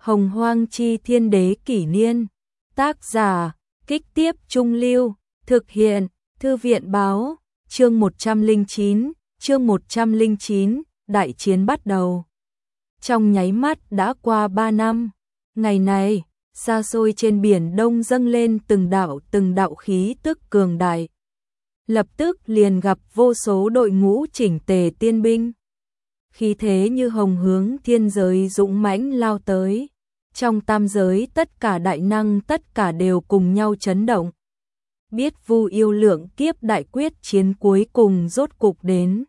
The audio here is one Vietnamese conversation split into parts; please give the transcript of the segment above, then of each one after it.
Hồng Hoang Chi Thiên Đế Kỷ Niên. Tác giả, Kích Tiếp Trung Lưu. Thực hiện, Thư viện Báo. Chương 109, Đại chiến bắt đầu. Trong nháy mắt đã qua 3 năm. Ngày này, xa xôi trên biển Đông dâng lên từng đạo khí tức cường đại. Lập tức liền gặp vô số đội ngũ chỉnh tề tiên binh. Khí thế như hồng hướng thiên giới dũng mãnh lao tới. Trong tam giới tất cả đại năng tất cả đều cùng nhau chấn động. Biết Vu Yêu lượng kiếp đại quyết chiến cuối cùng rốt cục đến.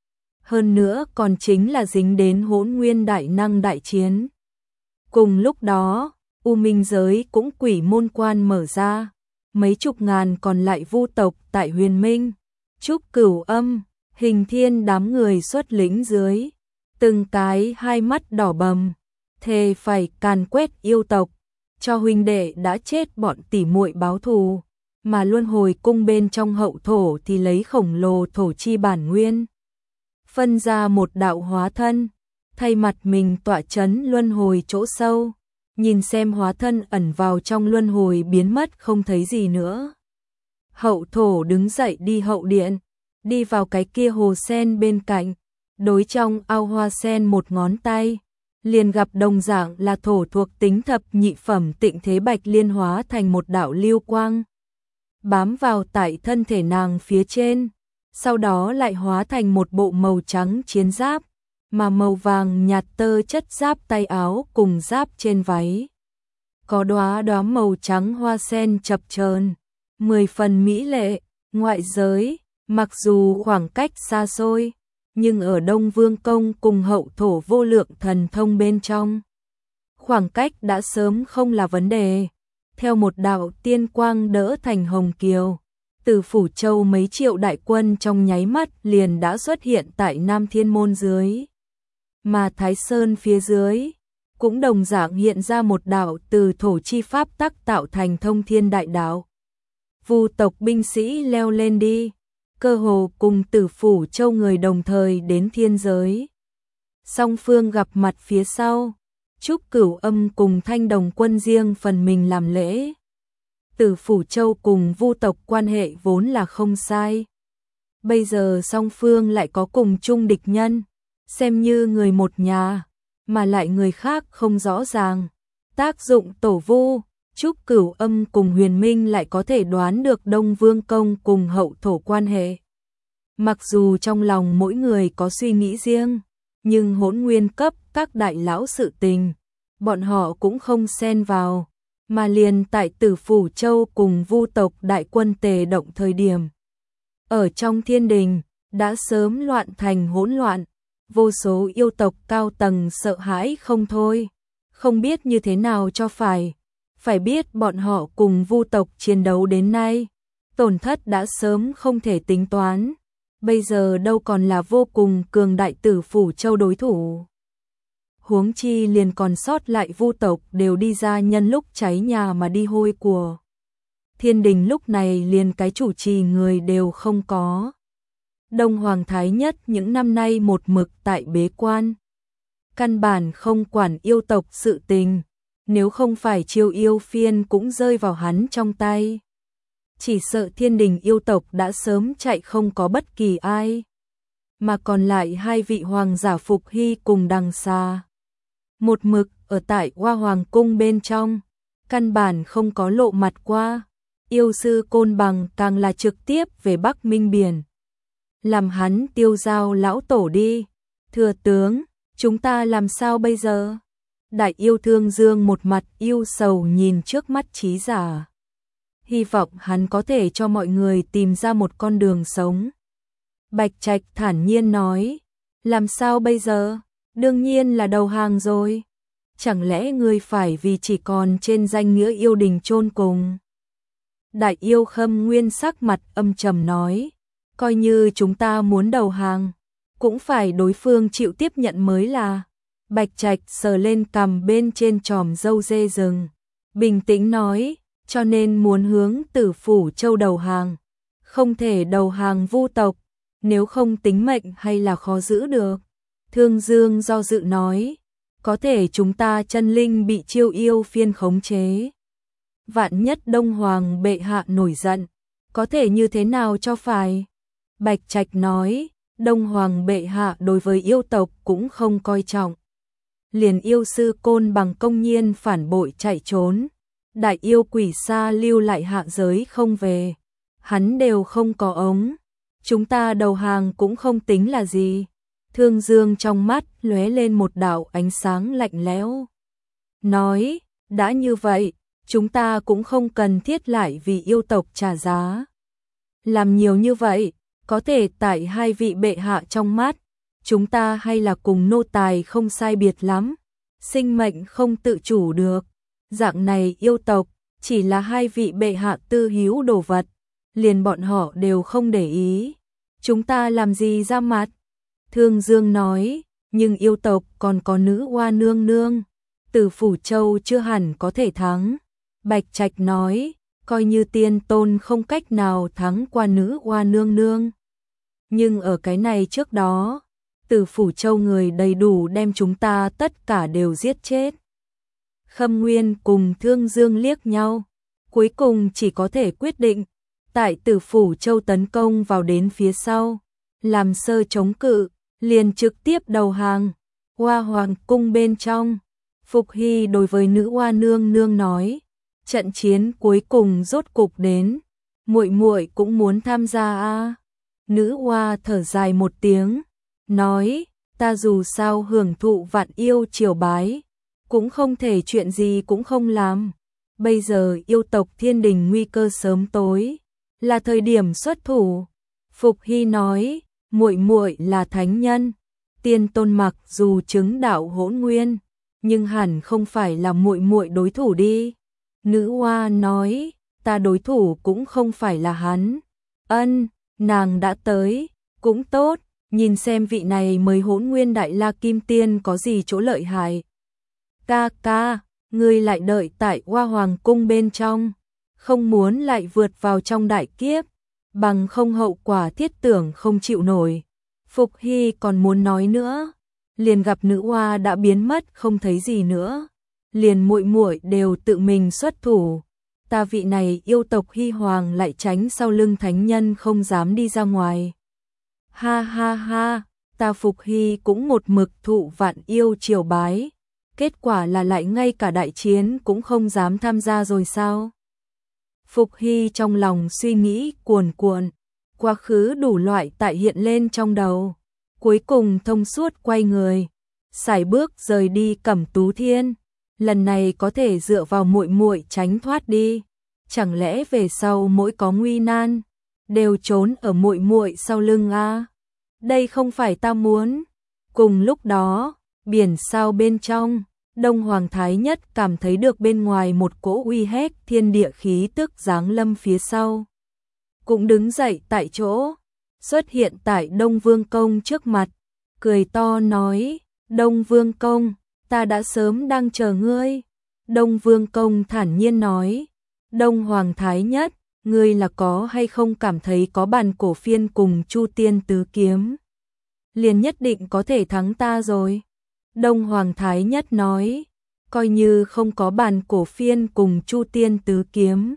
Hơn nữa còn chính là dính đến Hỗn Nguyên đại năng đại chiến. Cùng lúc đó, U Minh giới cũng quỷ môn quan mở ra. Mấy chục ngàn còn lại vu tộc tại Huyền Minh, Trúc Cửu Âm, Hình Thiên đám người xuất lĩnh dưới. Từng cái hai mắt đỏ bầm, thề phải càn quét yêu tộc, cho huynh đệ đã chết bọn tỉ muội báo thù, mà luân hồi cung bên trong hậu thổ thì lấy khổng lồ thổ chi bản nguyên. Phân ra một đạo hóa thân, thay mặt mình tọa chấn luân hồi chỗ sâu, nhìn xem hóa thân ẩn vào trong luân hồi biến mất không thấy gì nữa. Hậu thổ đứng dậy đi hậu điện, đi vào cái kia hồ sen bên cạnh, đối trong ao hoa sen một ngón tay, liền gặp đồng dạng là thổ thuộc tính thập nhị phẩm Tịnh Thế Bạch Liên hóa thành một đạo lưu quang, bám vào tại thân thể nàng phía trên, sau đó lại hóa thành một bộ màu trắng chiến giáp, mà màu vàng nhạt tơ chất giáp tay áo cùng giáp trên váy. Có đóa đóa màu trắng hoa sen chập chờn, 10 phần mỹ lệ. Ngoại giới, mặc dù khoảng cách xa xôi, nhưng ở Đông Vương Công cùng hậu thổ vô lượng thần thông bên trong, khoảng cách đã sớm không là vấn đề. Theo một đạo tiên quang đỡ thành hồng kiều, từ Phủ Châu mấy triệu đại quân trong nháy mắt liền đã xuất hiện tại Nam Thiên Môn dưới. Mà Thái Sơn phía dưới, cũng đồng dạng hiện ra một đạo từ thổ chi pháp tắc tạo thành thông thiên đại đạo. Vu tộc binh sĩ leo lên đi, cơ hồ cùng Tử Phủ Châu người đồng thời đến thiên giới. Song phương gặp mặt phía sau, Trúc Cửu Âm cùng Thanh Đồng quân riêng phần mình làm lễ. Tử Phủ Châu cùng Vu tộc quan hệ vốn là không sai. Bây giờ song phương lại có cùng chung địch nhân, xem như người một nhà, mà lại người khác không rõ ràng. Tác dụng tổ vu, Trúc Cửu Âm cùng Huyền Minh lại có thể đoán được Đông Vương Công cùng hậu thổ quan hệ. Mặc dù trong lòng mỗi người có suy nghĩ riêng, nhưng Hỗn Nguyên cấp các đại lão sự tình, bọn họ cũng không xen vào, mà liền tại Tử Phủ Châu cùng Vu tộc đại quân tề động thời điểm. Ở trong thiên đình, đã sớm loạn thành hỗn loạn, vô số yêu tộc cao tầng sợ hãi không thôi, không biết như thế nào cho phải. Phải biết bọn họ cùng Vu tộc chiến đấu đến nay, tổn thất đã sớm không thể tính toán, bây giờ đâu còn là vô cùng cường đại Tử Phủ Châu đối thủ. Huống chi liền còn sót lại Vu tộc đều đi ra nhân lúc cháy nhà mà đi hôi của. Thiên đình lúc này liền cái chủ trì người đều không có. Đông Hoàng Thái Nhất những năm nay một mực tại bế quan, căn bản không quản yêu tộc sự tình, nếu không phải Chiêu Yêu Phiên cũng rơi vào hắn trong tay. Chỉ sợ thiên đình yêu tộc đã sớm chạy không có bất kỳ ai. Mà còn lại hai vị hoàng giả Phục Hy cùng Đằng Xà, một mực ở tại Hoa Hoàng cung bên trong, căn bản không có lộ mặt qua. Yêu sư Côn Bằng càng là trực tiếp về Bắc Minh Biển, làm hắn tiêu giao lão tổ đi. Thừa tướng, chúng ta làm sao bây giờ? Đại yêu Thương Dương một mặt yêu sầu nhìn trước mắt trí giả, hy vọng hắn có thể cho mọi người tìm ra một con đường sống. Bạch Trạch thản nhiên nói, làm sao bây giờ? Đương nhiên là đầu hàng rồi. Chẳng lẽ ngươi phải vì chỉ còn trên danh nghĩa yêu đình chôn cùng? Đại yêu Khâm Nguyên sắc mặt âm trầm nói, coi như chúng ta muốn đầu hàng, cũng phải đối phương chịu tiếp nhận mới là. Bạch Trạch sờ lên cằm bên trên chòm râu dê rừng, bình tĩnh nói, cho nên muốn hướng Tử Phủ Châu đầu hàng, không thể đầu hàng Vu tộc, nếu không tính mệnh hay là khó giữ được. Thương Dương do dự nói, có thể chúng ta chân linh bị Chiêu Yêu phiên khống chế. Vạn nhất Đông Hoàng bệ hạ nổi giận, có thể như thế nào cho phải? Bạch Trạch nói, Đông Hoàng bệ hạ đối với yêu tộc cũng không coi trọng. Liền yêu sư Côn Bằng công nhiên phản bội chạy trốn, đại yêu Quỷ Sa lưu lại hạ giới không về, hắn đều không có ống, chúng ta đầu hàng cũng không tính là gì. Thương Dương trong mắt lóe lên một đạo ánh sáng lạnh lẽo, nói, đã như vậy, chúng ta cũng không cần thiết lại vì yêu tộc trả giá. Làm nhiều như vậy, có thể tại hai vị bệ hạ trong mắt, chúng ta hay là cùng nô tài không sai biệt lắm, sinh mệnh không tự chủ được. Dạng này yêu tộc, chỉ là hai vị bệ hạ tư hữu đồ vật, liền bọn họ đều không để ý. Chúng ta làm gì ra mặt? Thương Dương nói, nhưng yêu tộc còn có nữ oa nương nương, Từ Phủ Châu chưa hẳn có thể thắng. Bạch Trạch nói, coi như tiên tôn không cách nào thắng qua nữ oa nương nương. Nhưng ở cái này trước đó, Từ Phủ Châu người đầy đủ đem chúng ta tất cả đều giết chết. Khâm Nguyên cùng Thương Dương liếc nhau, cuối cùng chỉ có thể quyết định, tại Từ Phủ Châu tấn công vào đến phía sau, làm sơ chống cự, liền trực tiếp đầu hàng. Hoa Hoàng cung bên trong, Phục Hy đối với nữ oa nương nương nói, trận chiến cuối cùng rốt cục đến, muội muội cũng muốn tham gia a. Nữ oa thở dài một tiếng, nói, ta dù sao hưởng thụ vạn yêu triều bái, cũng không thể chuyện gì cũng không làm. Bây giờ yêu tộc thiên đình nguy cơ sớm tối, là thời điểm xuất thủ. Phục Hy nói, muội muội là thánh nhân, tiên tôn mặc dù chứng đạo hỗn nguyên, nhưng hẳn không phải là muội muội đối thủ đi. Nữ oa nói, ta đối thủ cũng không phải là hắn. Ân, nàng đã tới, cũng tốt, nhìn xem vị này mới hỗn nguyên đại la kim tiên có gì chỗ lợi hại. Ca ca, ngươi lại đợi tại Hoa Hoàng cung bên trong, không muốn lại vượt vào trong đại kiếp, bằng không hậu quả thiết tưởng không chịu nổi. Phục Hy còn muốn nói nữa, liền gặp nữ oa đã biến mất không thấy gì nữa, liền muội muội đều tự mình xuất thủ. Ta vị này yêu tộc Hy Hoàng lại tránh sau lưng thánh nhân không dám đi ra ngoài. Ha ha ha, ta Phục Hy cũng một mực thụ vạn yêu triều bái, kết quả là lại ngay cả đại chiến cũng không dám tham gia rồi sao? Phục Hy trong lòng suy nghĩ cuồn cuộn, quá khứ đủ loại tại hiện lên trong đầu, cuối cùng thông suốt quay người, sải bước rời đi Cẩm Tú Thiên. Lần này có thể dựa vào muội muội tránh thoát đi, chẳng lẽ về sau mỗi có nguy nan đều trốn ở muội muội sau lưng a? Đây không phải ta muốn. Cùng lúc đó, biển sao bên trong, Đông Hoàng Thái Nhất cảm thấy được bên ngoài một cỗ uy hét thiên địa khí tức giáng lâm phía sau, cũng đứng dậy tại chỗ, xuất hiện tại Đông Vương Công trước mặt, cười to nói, Đông Vương Công, ta đã sớm đang chờ ngươi. Đông Vương Công thản nhiên nói, Đông Hoàng Thái Nhất, ngươi là có hay không cảm thấy có bản cổ phiên cùng Chu Tiên Tứ Kiếm, liền nhất định có thể thắng ta rồi. Đông Hoàng Thái Nhất nói, coi như không có bản cổ phiên cùng Chu Tiên Tứ Kiếm,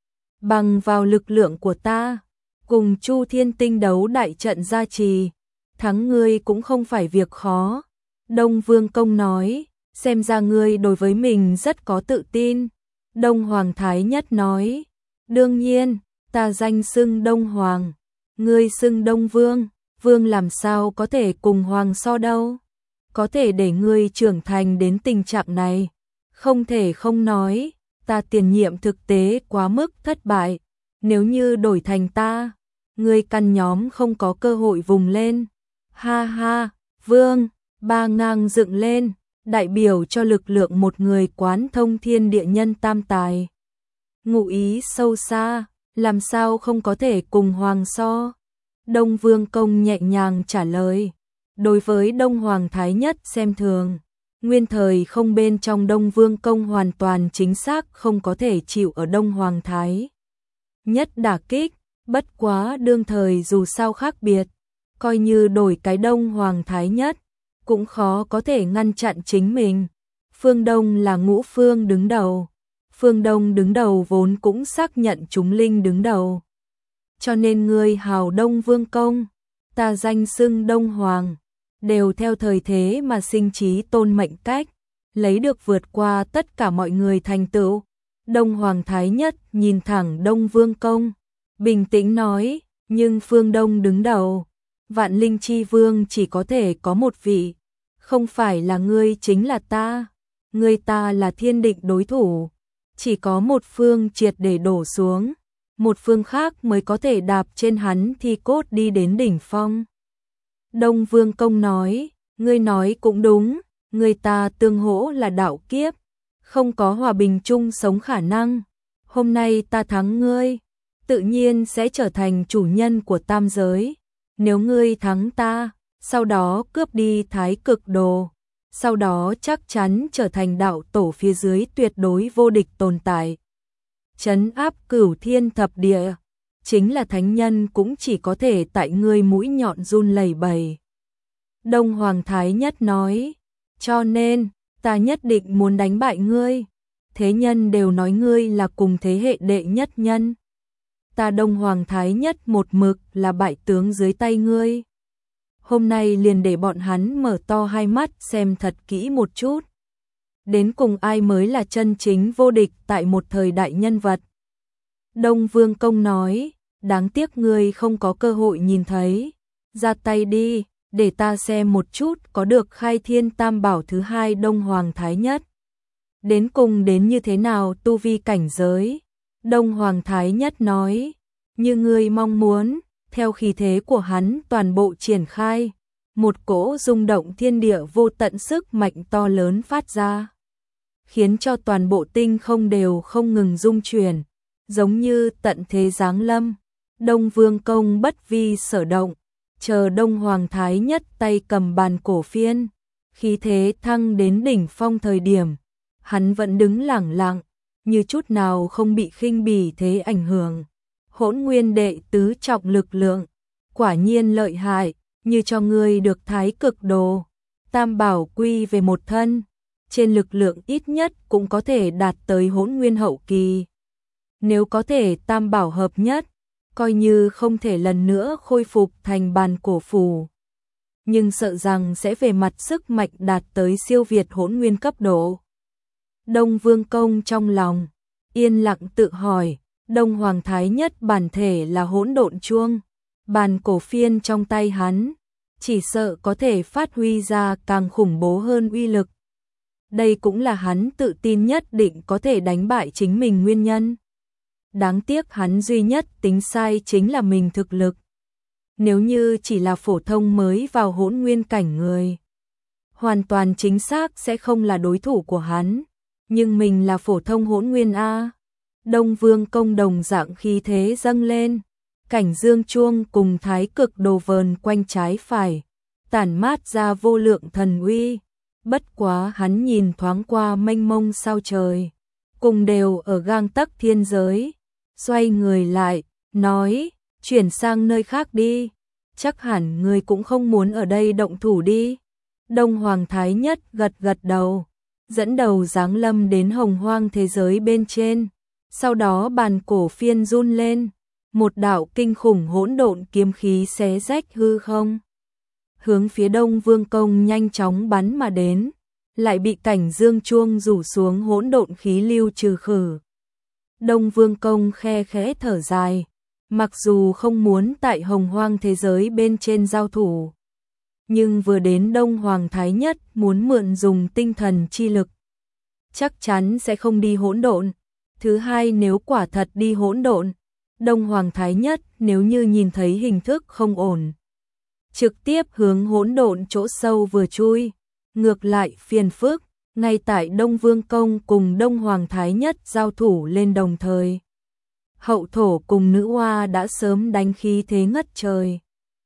bằng vào lực lượng của ta, cùng Chu Thiên Tinh đấu đại trận gia trì, thắng ngươi cũng không phải việc khó. Đông Vương Công nói, xem ra ngươi đối với mình rất có tự tin. Đông Hoàng Thái Nhất nói, đương nhiên, ta danh xưng Đông Hoàng, ngươi xưng Đông Vương, Vương làm sao có thể cùng Hoàng so đâu. Có thể để ngươi trưởng thành đến tình trạng này, không thể không nói, ta tiền nhiệm thực tế quá mức thất bại, nếu như đổi thành ta, ngươi căn nhóm không có cơ hội vùng lên. Ha ha, Vương, ba ngang dựng lên, đại biểu cho lực lượng một người quán thông thiên địa nhân tam tài. Ngụ ý sâu xa, làm sao không có thể cùng Hoàng so. Đông Vương Công nhẹ nhàng trả lời, đối với Đông Hoàng Thái Nhất xem thường, nguyên thời không bên trong Đông Vương Công hoàn toàn chính xác không có thể chịu ở Đông Hoàng Thái Nhất đả kích, bất quá đương thời dù sao khác biệt, coi như đổi cái Đông Hoàng Thái Nhất, cũng khó có thể ngăn chặn chính mình. Phương Đông là ngũ phương đứng đầu. Phương Đông đứng đầu vốn cũng xác nhận chúng linh đứng đầu. Cho nên ngươi hào Đông Vương Công, ta danh xưng Đông Hoàng, đều theo thời thế mà sinh trí tôn mệnh cách, lấy được vượt qua tất cả mọi người thành tựu. Đông Hoàng Thái Nhất nhìn thẳng Đông Vương Công, bình tĩnh nói, nhưng Phương Đông đứng đầu, Vạn Linh Chi Vương chỉ có thể có một vị, không phải là ngươi chính là ta, ngươi ta là thiên định đối thủ, chỉ có một phương triệt để đổ xuống, một phương khác mới có thể đạp trên hắn thi cốt đi đến đỉnh phong. Đông Vương Công nói, ngươi nói cũng đúng, người ta tương hỗ là đạo kiếp, không có hòa bình chung sống khả năng. Hôm nay ta thắng ngươi, tự nhiên sẽ trở thành chủ nhân của tam giới. Nếu ngươi thắng ta, sau đó cướp đi Thái Cực Đồ, sau đó chắc chắn trở thành đạo tổ phía dưới tuyệt đối vô địch tồn tại. Trấn áp cửu thiên thập địa, chính là thánh nhân cũng chỉ có thể tại ngươi mũi nhọn run lẩy bẩy. Đông Hoàng Thái Nhất nói, cho nên, ta nhất định muốn đánh bại ngươi. Thế nhân đều nói ngươi là cùng thế hệ đệ nhất nhân. Ta Đông Hoàng Thái Nhất một mực là bại tướng dưới tay ngươi. Hôm nay liền để bọn hắn mở to hai mắt xem thật kỹ một chút. Đến cùng ai mới là chân chính vô địch tại một thời đại nhân vật. Đông Vương Công nói, đáng tiếc ngươi không có cơ hội nhìn thấy. Ra tay đi, để ta xem một chút có được khai thiên tam bảo thứ hai Đông Hoàng Thái Nhất. Đến cùng đến như thế nào tu vi cảnh giới? Đông Hoàng Thái Nhất nói, như ngươi mong muốn, theo khí thế của hắn toàn bộ triển khai, một cỗ rung động thiên địa vô tận sức mạnh to lớn phát ra, khiến cho toàn bộ tinh không đều không ngừng rung chuyển, giống như tận thế giáng lâm. Đông Vương Công bất vi sở động, chờ Đông Hoàng Thái Nhất tay cầm bàn cổ phiên, khí thế thăng đến đỉnh phong thời điểm, hắn vẫn đứng lẳng lặng, như chút nào không bị khinh bỉ thế ảnh hưởng. Hỗn Nguyên đệ tứ trọng lực lượng, quả nhiên lợi hại, như cho ngươi được Thái Cực Đồ, tam bảo quy về một thân, trên lực lượng ít nhất cũng có thể đạt tới Hỗn Nguyên hậu kỳ. Nếu có thể tam bảo hợp nhất, coi như không thể lần nữa khôi phục thành bàn cổ phù, nhưng sợ rằng sẽ về mặt sức mạnh đạt tới siêu việt Hỗn Nguyên cấp độ. Đông Vương Công trong lòng yên lặng tự hỏi, Đông Hoàng Thái Nhất bản thể là hỗn độn chuông, bàn cổ phiên trong tay hắn, chỉ sợ có thể phát huy ra càng khủng bố hơn uy lực. Đây cũng là hắn tự tin nhất định có thể đánh bại chính mình nguyên nhân. Đáng tiếc hắn duy nhất tính sai chính là mình thực lực. Nếu như chỉ là phổ thông mới vào hỗn nguyên cảnh người, hoàn toàn chính xác sẽ không là đối thủ của hắn. Nhưng mình là phổ thông hỗn nguyên A. Đông Vương Công đồng dạng khí thế dâng lên, cảnh dương chuông cùng Thái Cực Đồ vờn quanh trái phải, tản mát ra vô lượng thần uy. Bất quá hắn nhìn thoáng qua mênh mông sao trời, cùng đều ở gang tấc thiên giới, xoay người lại, nói, chuyển sang nơi khác đi, chắc hẳn người cũng không muốn ở đây động thủ đi. Đông Hoàng Thái Nhất gật gật đầu, dẫn đầu giáng lâm đến hồng hoang thế giới bên trên, sau đó bàn cổ phiên run lên, một đạo kinh khủng hỗn độn kiếm khí xé rách hư không, hướng phía Đông Vương Công nhanh chóng bắn mà đến, lại bị cảnh dương chuông rủ xuống hỗn độn khí lưu trừ khử. Đông Vương Công khe khẽ thở dài, mặc dù không muốn tại hồng hoang thế giới bên trên giao thủ, nhưng vừa đến Đông Hoàng Thái Nhất muốn mượn dùng tinh thần chi lực, chắc chắn sẽ không đi hỗn độn. Thứ hai, nếu quả thật đi hỗn độn, Đông Hoàng Thái Nhất nếu như nhìn thấy hình thức không ổn, trực tiếp hướng hỗn độn chỗ sâu vừa chui, ngược lại phiền phức. Ngay tại Đông Vương Công cùng Đông Hoàng Thái Nhất giao thủ lên đồng thời, Hậu Thổ cùng Nữ Hoa đã sớm đánh khí thế ngất trời.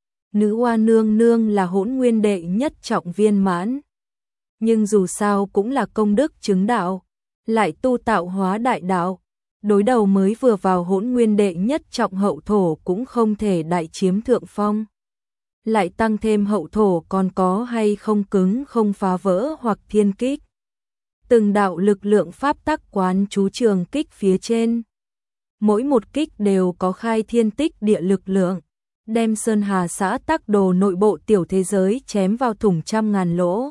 Nữ Hoa nương nương là hỗn nguyên đệ nhất trọng viên mãn, nhưng dù sao cũng là công đức chứng đạo, lại tu tạo hóa đại đạo, đối đầu mới vừa vào hỗn nguyên đệ nhất trọng Hậu Thổ cũng không thể đại chiếm thượng phong. lại tăng thêm hậu thổ còn có hay không cứng không phá vỡ hoặc thiên kích. Từng đạo lực lượng pháp tắc quán chú trường kích phía trên. Mỗi một kích đều có khai thiên tích địa lực lượng, đem Sơn Hà xã tắc đồ nội bộ tiểu thế giới chém vào thủng trăm ngàn lỗ.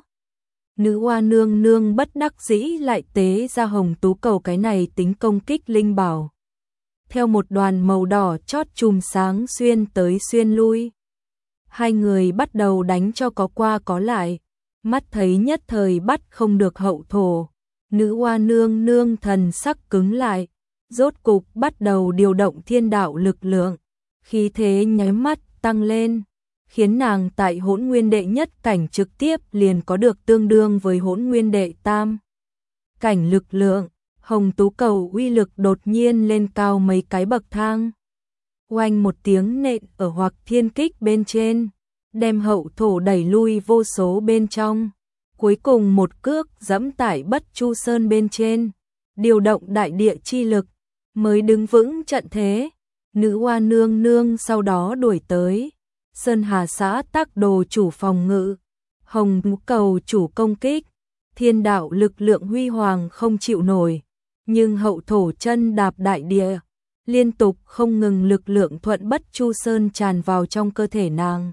Nữ Hoa nương nương bất đắc dĩ lại tế ra hồng tú cầu cái này tính công kích linh bảo. Theo một đoàn màu đỏ chót chùm sáng xuyên tới xuyên lui. Hai người bắt đầu đánh cho có qua có lại, mắt thấy nhất thời bắt không được hậu thổ. Nữ Hoa nương nương thần sắc cứng lại, rốt cục bắt đầu điều động thiên đạo lực lượng, khí thế nháy mắt tăng lên, khiến nàng tại Hỗn Nguyên đệ nhất cảnh trực tiếp liền có được tương đương với Hỗn Nguyên đệ tam cảnh lực lượng. Hồng tú cầu uy lực đột nhiên lên cao mấy cái bậc thang. Oanh một tiếng nện ở hoặc thiên kích bên trên, đem hậu thổ đẩy lui vô số bên trong. Cuối cùng một cước giẫm tại Bất Chu Sơn bên trên, điều động đại địa chi lực, mới đứng vững trận thế. Nữ Hoa nương nương sau đó đuổi tới. Sơn Hà xã tắc đồ chủ phòng ngự, hồng tú cầu chủ công kích. Thiên đạo lực lượng huy hoàng không chịu nổi, nhưng hậu thổ chân đạp đại địa, liên tục không ngừng lực lượng thuận Bất Chu Sơn tràn vào trong cơ thể nàng.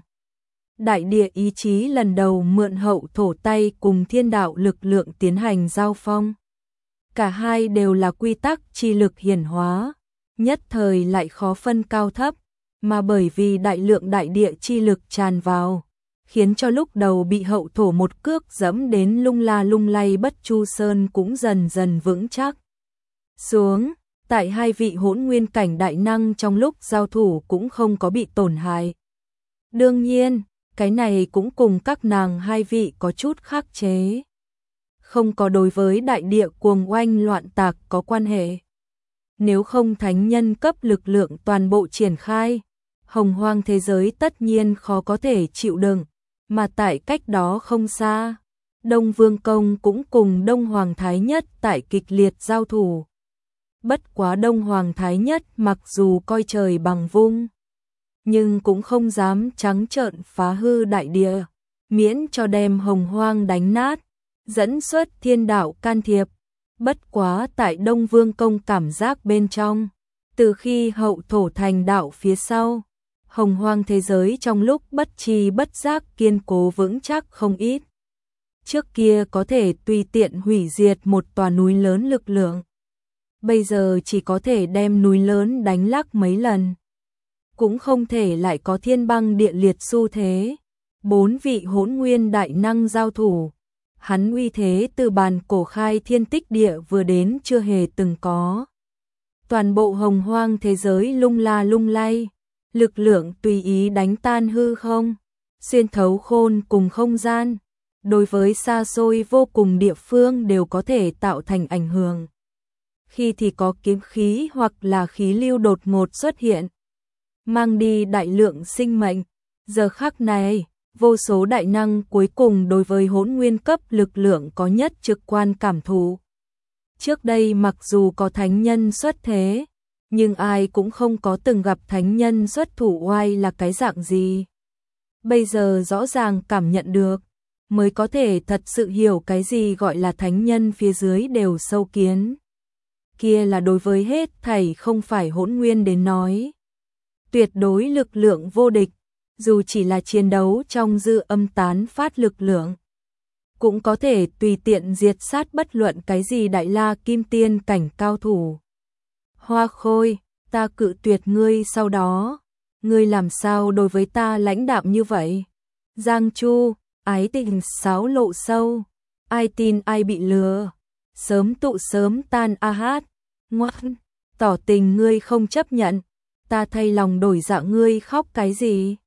Đại địa ý chí lần đầu mượn hậu thổ tay cùng thiên đạo lực lượng tiến hành giao phong. Cả hai đều là quy tắc chi lực hiển hóa, nhất thời lại khó phân cao thấp, mà bởi vì đại lượng đại địa chi lực tràn vào, khiến cho lúc đầu bị hậu thổ một cước giẫm đến lung la lung lay Bất Chu Sơn cũng dần dần vững chắc xuống. Tại hai vị hỗn nguyên cảnh đại năng trong lúc giao thủ cũng không có bị tổn hại. Đương nhiên, cái này cũng cùng các nàng hai vị có chút khắc chế, không có đối với đại địa cuồng oanh loạn tạc có quan hệ. Nếu không thánh nhân cấp lực lượng toàn bộ triển khai, hồng hoang thế giới tất nhiên khó có thể chịu đựng. Mà tại cách đó không xa, Đông Vương Công cũng cùng Đông Hoàng Thái Nhất tại kịch liệt giao thủ. Bất quá Đông Hoàng Thái Nhất mặc dù coi trời bằng vung, nhưng cũng không dám trắng trợn phá hư đại địa, miễn cho đem hồng hoang đánh nát, dẫn xuất thiên đạo can thiệp. Bất quá tại Đông Vương Công cảm giác bên trong, từ khi hậu thổ thành đạo phía sau, hồng hoang thế giới trong lúc bất tri bất giác kiên cố vững chắc không ít. Trước kia có thể tùy tiện hủy diệt một tòa núi lớn lực lượng, bây giờ chỉ có thể đem núi lớn đánh lắc mấy lần, cũng không thể lại có thiên băng địa liệt xu thế. Bốn vị hỗn nguyên đại năng giao thủ, hắn uy thế từ bàn cổ khai thiên tích địa vừa đến chưa hề từng có. Toàn bộ hồng hoang thế giới lung la lung lay, lực lượng tùy ý đánh tan hư không, xuyên thấu khôn cùng không gian, đối với xa xôi vô cùng địa phương đều có thể tạo thành ảnh hưởng. Khi thì có kiếm khí hoặc là khí lưu đột ngột xuất hiện, mang đi đại lượng sinh mệnh. Giờ khắc này, vô số đại năng cuối cùng đối với hỗn nguyên cấp lực lượng có nhất trực quan cảm thụ. Trước đây mặc dù có thánh nhân xuất thế, nhưng ai cũng không có từng gặp thánh nhân xuất thủ oai là cái dạng gì. Bây giờ rõ ràng cảm nhận được, mới có thể thật sự hiểu cái gì gọi là thánh nhân phía dưới đều sâu kiến. Kia là đối với hết thảy không phải hỗn nguyên đến nói. Tuyệt đối lực lượng vô địch, dù chỉ là chiến đấu trong dư âm tán phát lực lượng, cũng có thể tùy tiện diệt sát bất luận cái gì đại la kim tiên cảnh cao thủ. Hoa Khôi, ta cự tuyệt ngươi sau đó, ngươi làm sao đối với ta lãnh đạm như vậy? Giang Chu, ái tình sáo lộ sâu, ai tin ai bị lừa, sớm tụ sớm tan a hát, ngoan, tỏ tình ngươi không chấp nhận, ta thay lòng đổi dạ ngươi khóc cái gì?